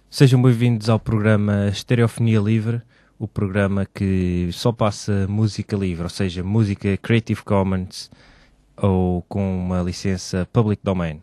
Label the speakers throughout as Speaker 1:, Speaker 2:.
Speaker 1: Sejam bem-vindos ao programa Estereofonia Livre, o programa que só passa música livre, ou seja, música Creative Commons ou com uma licença Public Domain.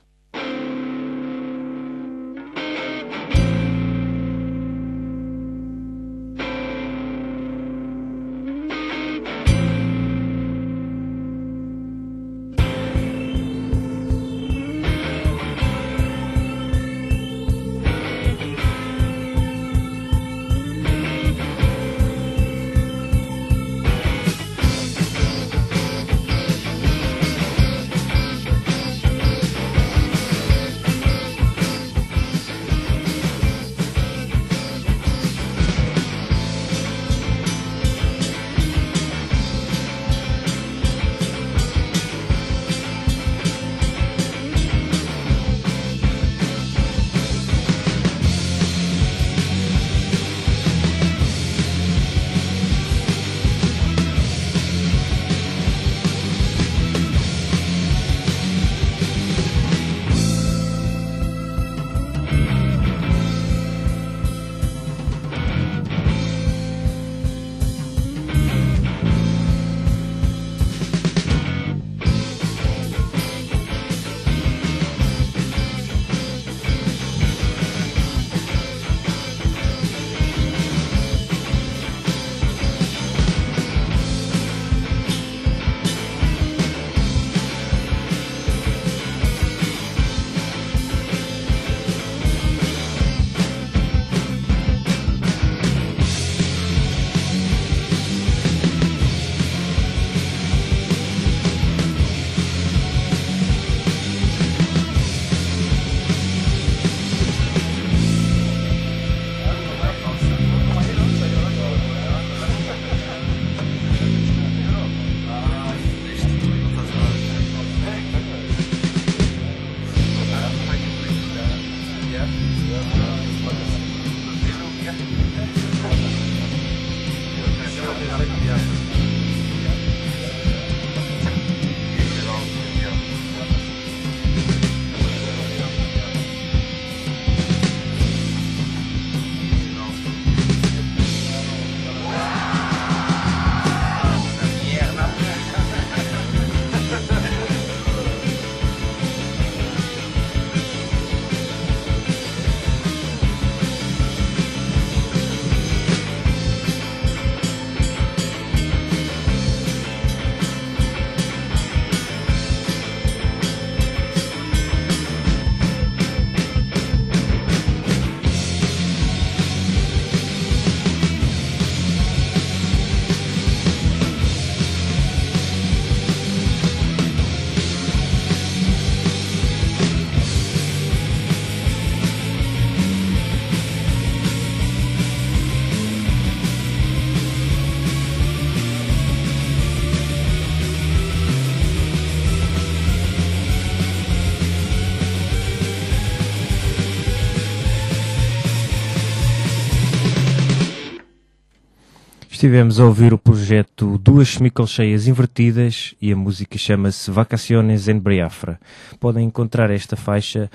Speaker 1: Estivemos a ouvir o projeto Duas Semicolcheias Invertidas e a música chama-se Vacaciones em Biafra. Podem encontrar esta faixa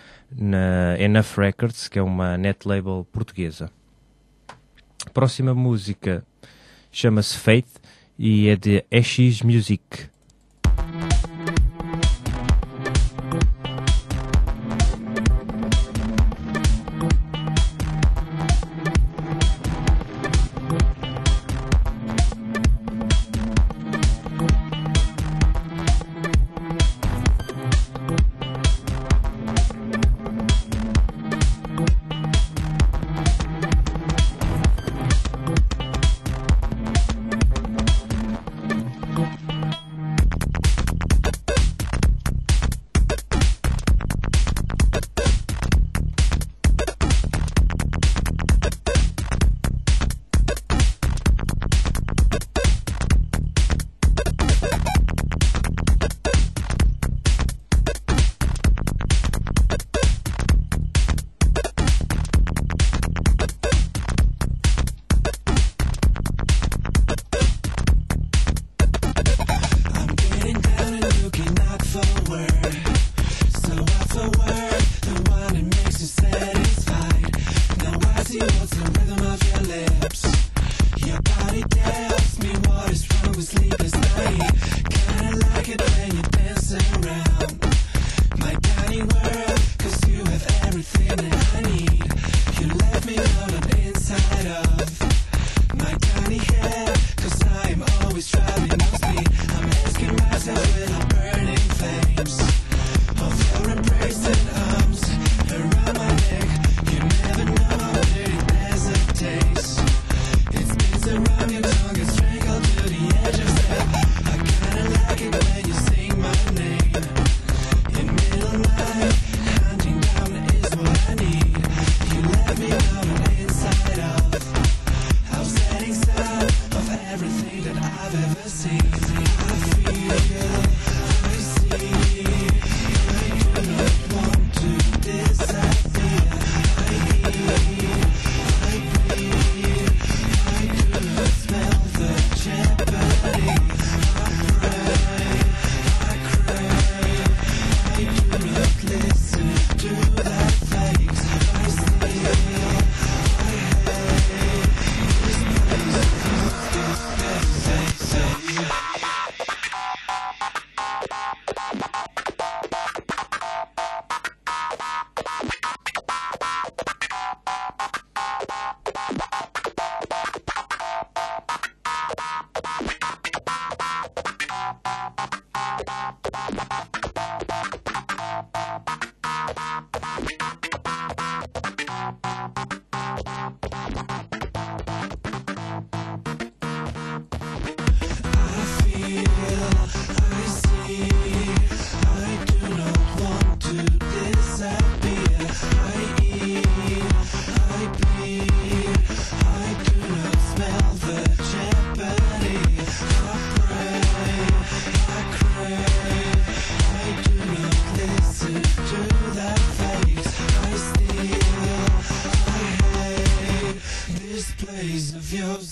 Speaker 1: na Enough Records, que é uma net label portuguesa. A próxima música chama-se Faith e é de Ashes Music.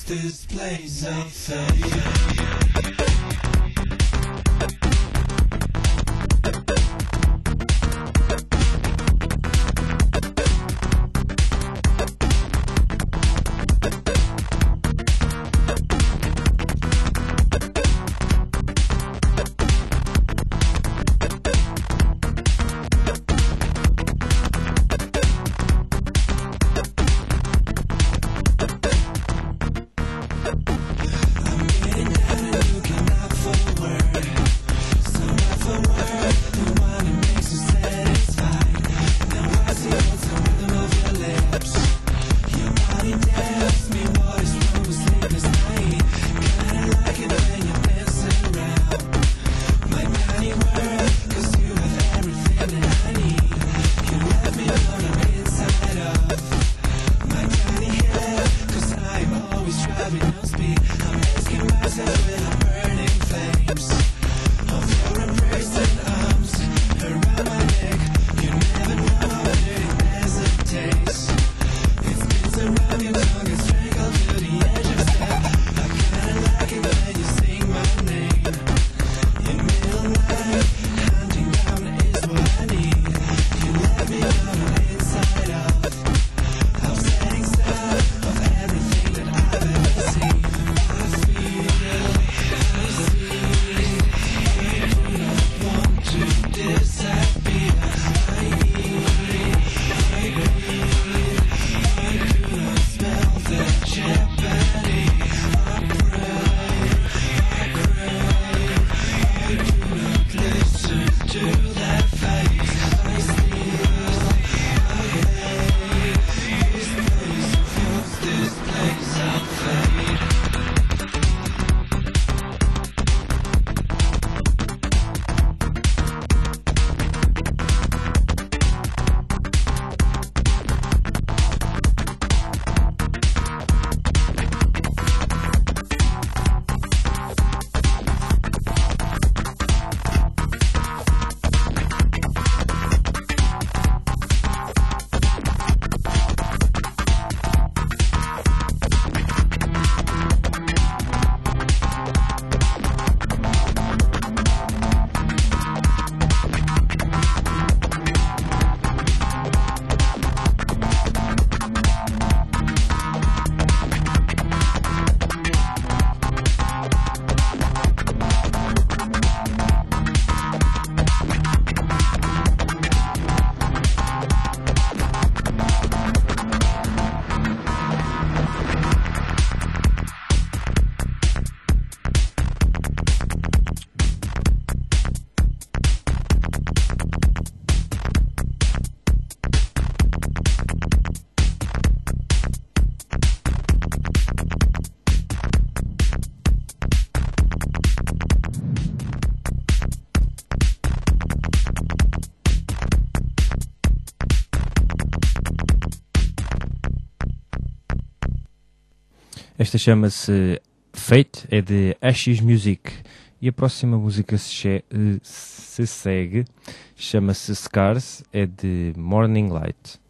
Speaker 2: this place I'll fade.
Speaker 1: Esta chama-se Fate, é de Ashes Music. E a próxima música se segue, chama-se Scars, é de Morning Light.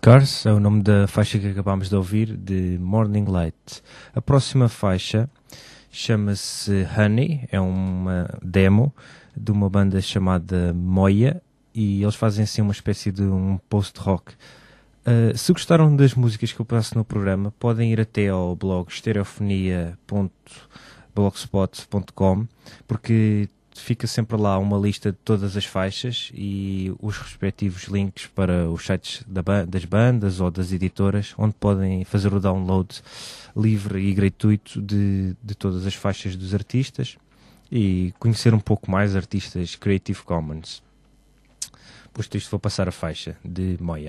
Speaker 1: Scars é o nome da faixa que acabámos de ouvir, de Morning Light. A próxima faixa chama-se Honey, é uma demo de uma banda chamada Moya e eles fazem assim uma espécie de um post-rock. Se gostaram das músicas que eu passo no programa, podem ir até ao blog stereofonia.blogspot.com, porque fica sempre lá uma lista de todas as faixas e os respectivos links para os sites das bandas ou das editoras, onde podem fazer o download livre e gratuito de todas as faixas dos artistas e conhecer um pouco mais artistas Creative Commons. Posto isto, vou passar a faixa de Moya.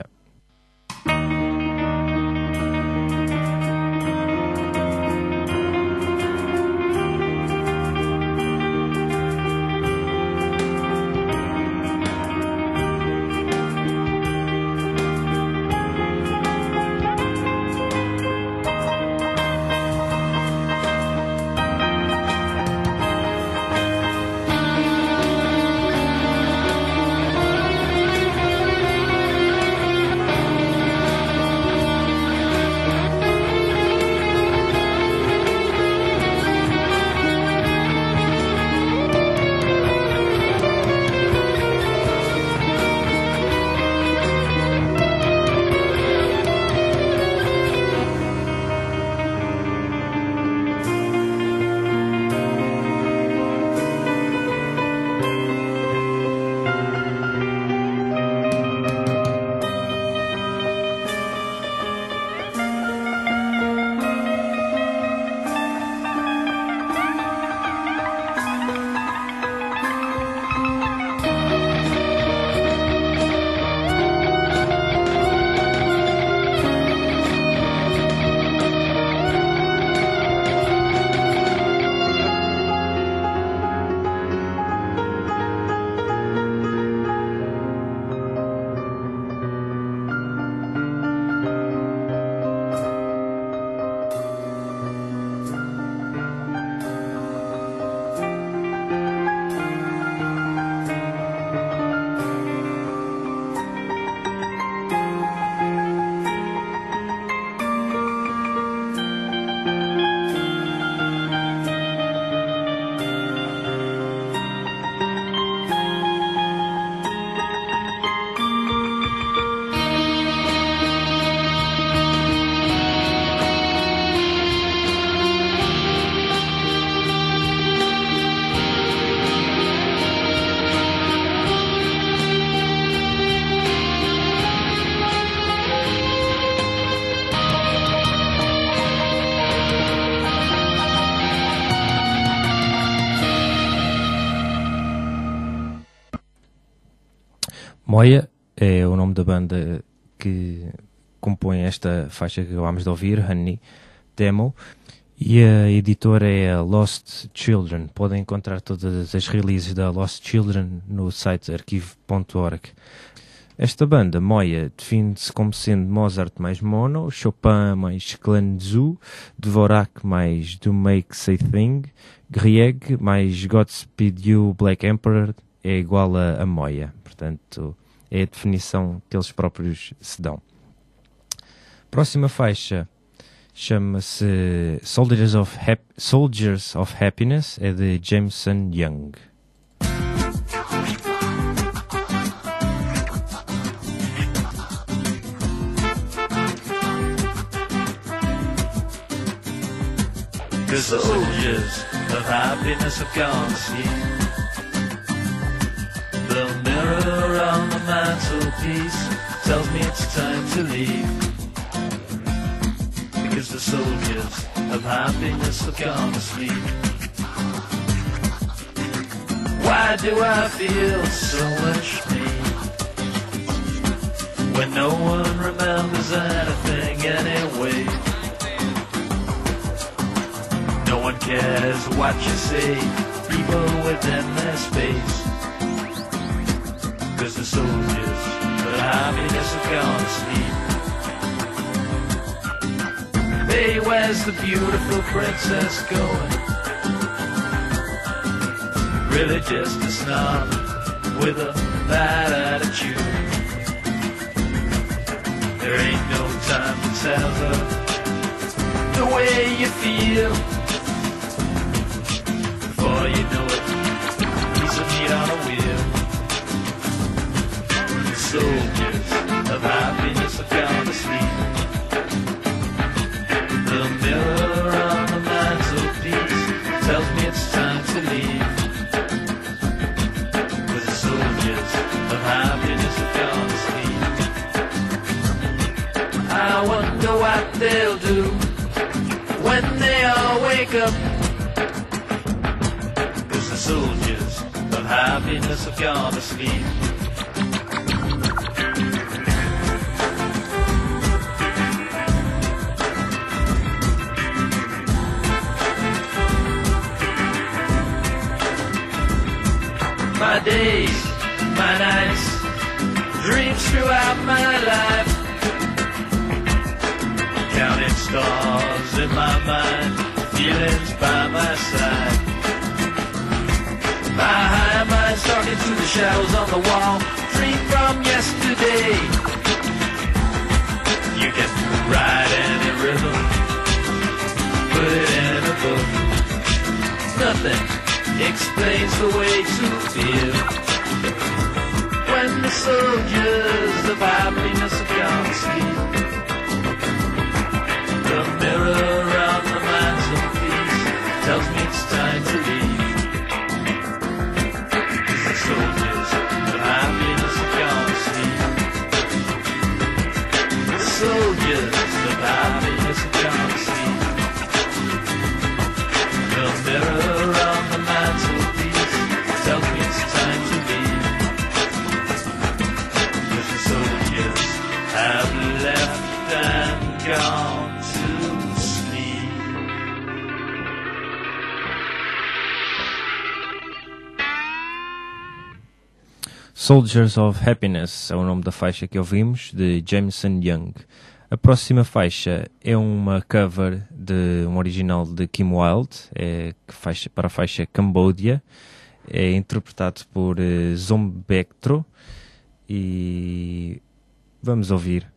Speaker 1: Moya é o nome da banda que compõe esta faixa que acabámos de ouvir, Honey Demo, e a editora é a Lost Children. Podem encontrar todas as releases da Lost Children no site arquivo.org. Esta banda, Moya, define-se como sendo Mozart mais Mono, Chopin mais Clan Tzu, Dvorak mais Do Make Say Thing, Grieg mais Godspeed You Black Emperor é igual a Moya. Portanto, é a definição que eles próprios se dão. Próxima faixa chama-se Soldiers of Happiness, é de Jameson Young.
Speaker 2: The soldiers of happiness have gone to sleep. The mirror on the mantelpiece tells me it's time to leave. Because the soldiers of happiness have gone to sleep. Why do I feel so much pain when no one remembers anything anyway? No one cares what you say, people within their space. Cause the soldiers of happiness have gone to sleep. Hey, where's the beautiful princess going? Really just a snob with a bad attitude. There ain't no time to tell her the way you feel. Before you know it, piece of meat on a wheel. The soldiers of happiness have gone to sleep. The mirror on the mantelpiece tells me it's time to leave. Cause the soldiers of happiness have gone to sleep. I wonder what they'll do when they all wake up. Cause the soldiers of happiness have gone to sleep. My days, my nights, dreams throughout my life. Counting stars in my mind, feelings by my side. My high mind's talking to the shadows on the wall. Dream from yesterday. You can write any rhythm, put it in a book. Nothing explains the way to feel when the soldiers of happiness have gone to sleep. The mirror on the mantelpiece tells me it's time to leave. The soldiers of happiness have gone to sleep. The soldiers of happiness have gone to sleep. The mirror on the mantelpiece tells me it's time to leave. Cause the soldiers have left and gone to sleep.
Speaker 1: Soldiers of Happiness é o nome da faixa que ouvimos, de Jameson Young. A próxima faixa é uma cover de um original de Kim Wilde, para a faixa Cambodia. É interpretado por Zombectro e vamos ouvir.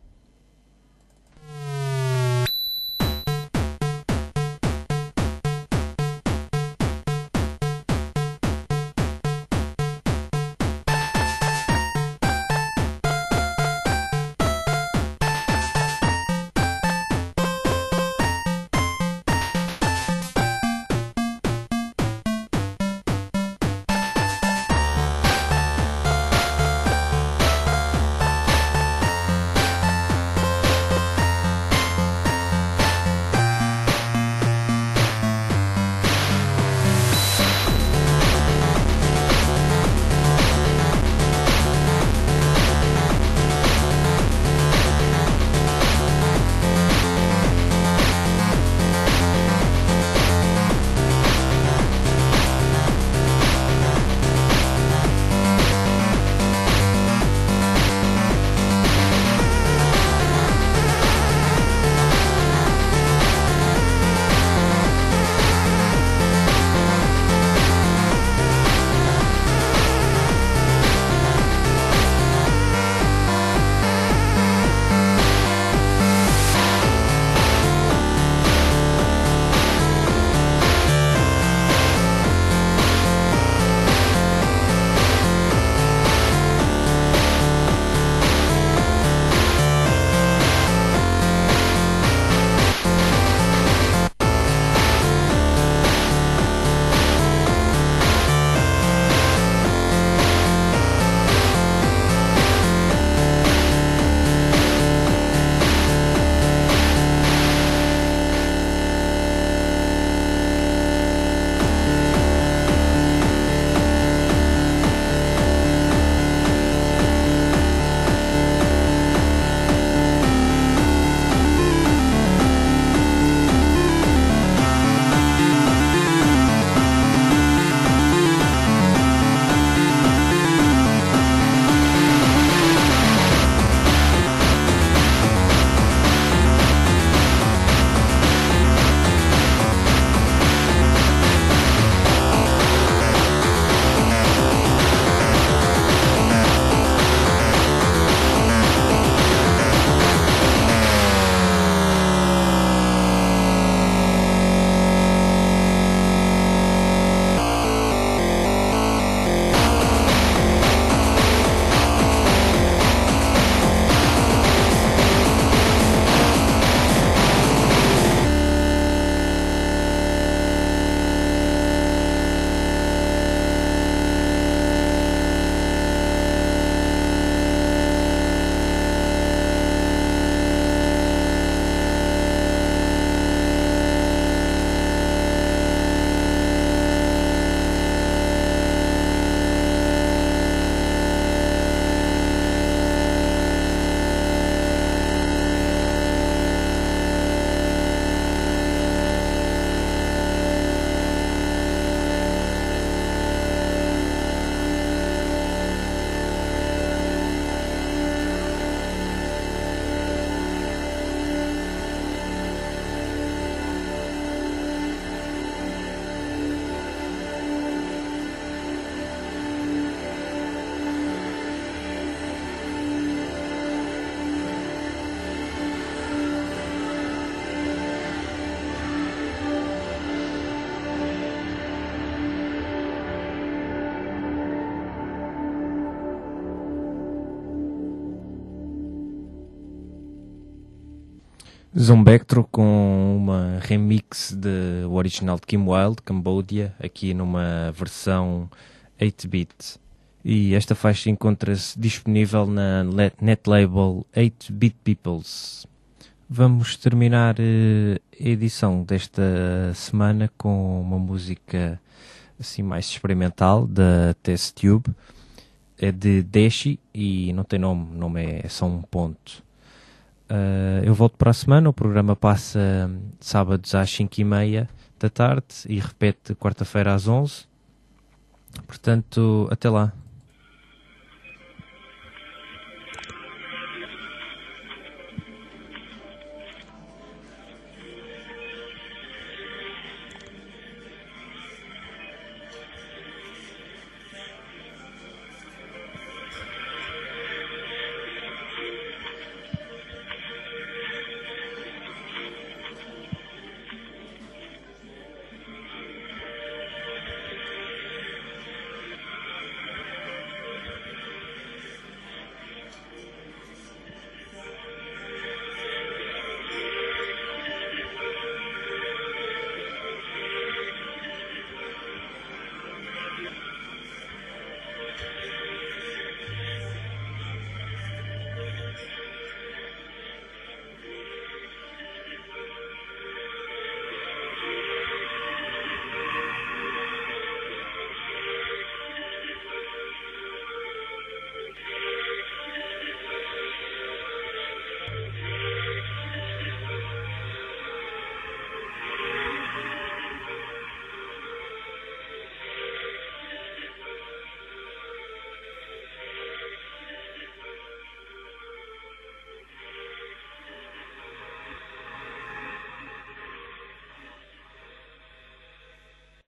Speaker 1: Zombectro com uma remix do original de Kim Wilde, Cambodia, aqui numa versão 8-bit. E esta faixa encontra-se disponível na netlabel 8-Bit Peoples. Vamos terminar a edição desta semana com uma música assim mais experimental da Test Tube. É de Deshi e não tem nome é só um ponto. Eu volto para a semana, o programa passa sábados às 5h30 da tarde e repete quarta-feira às 11h. Portanto, até lá.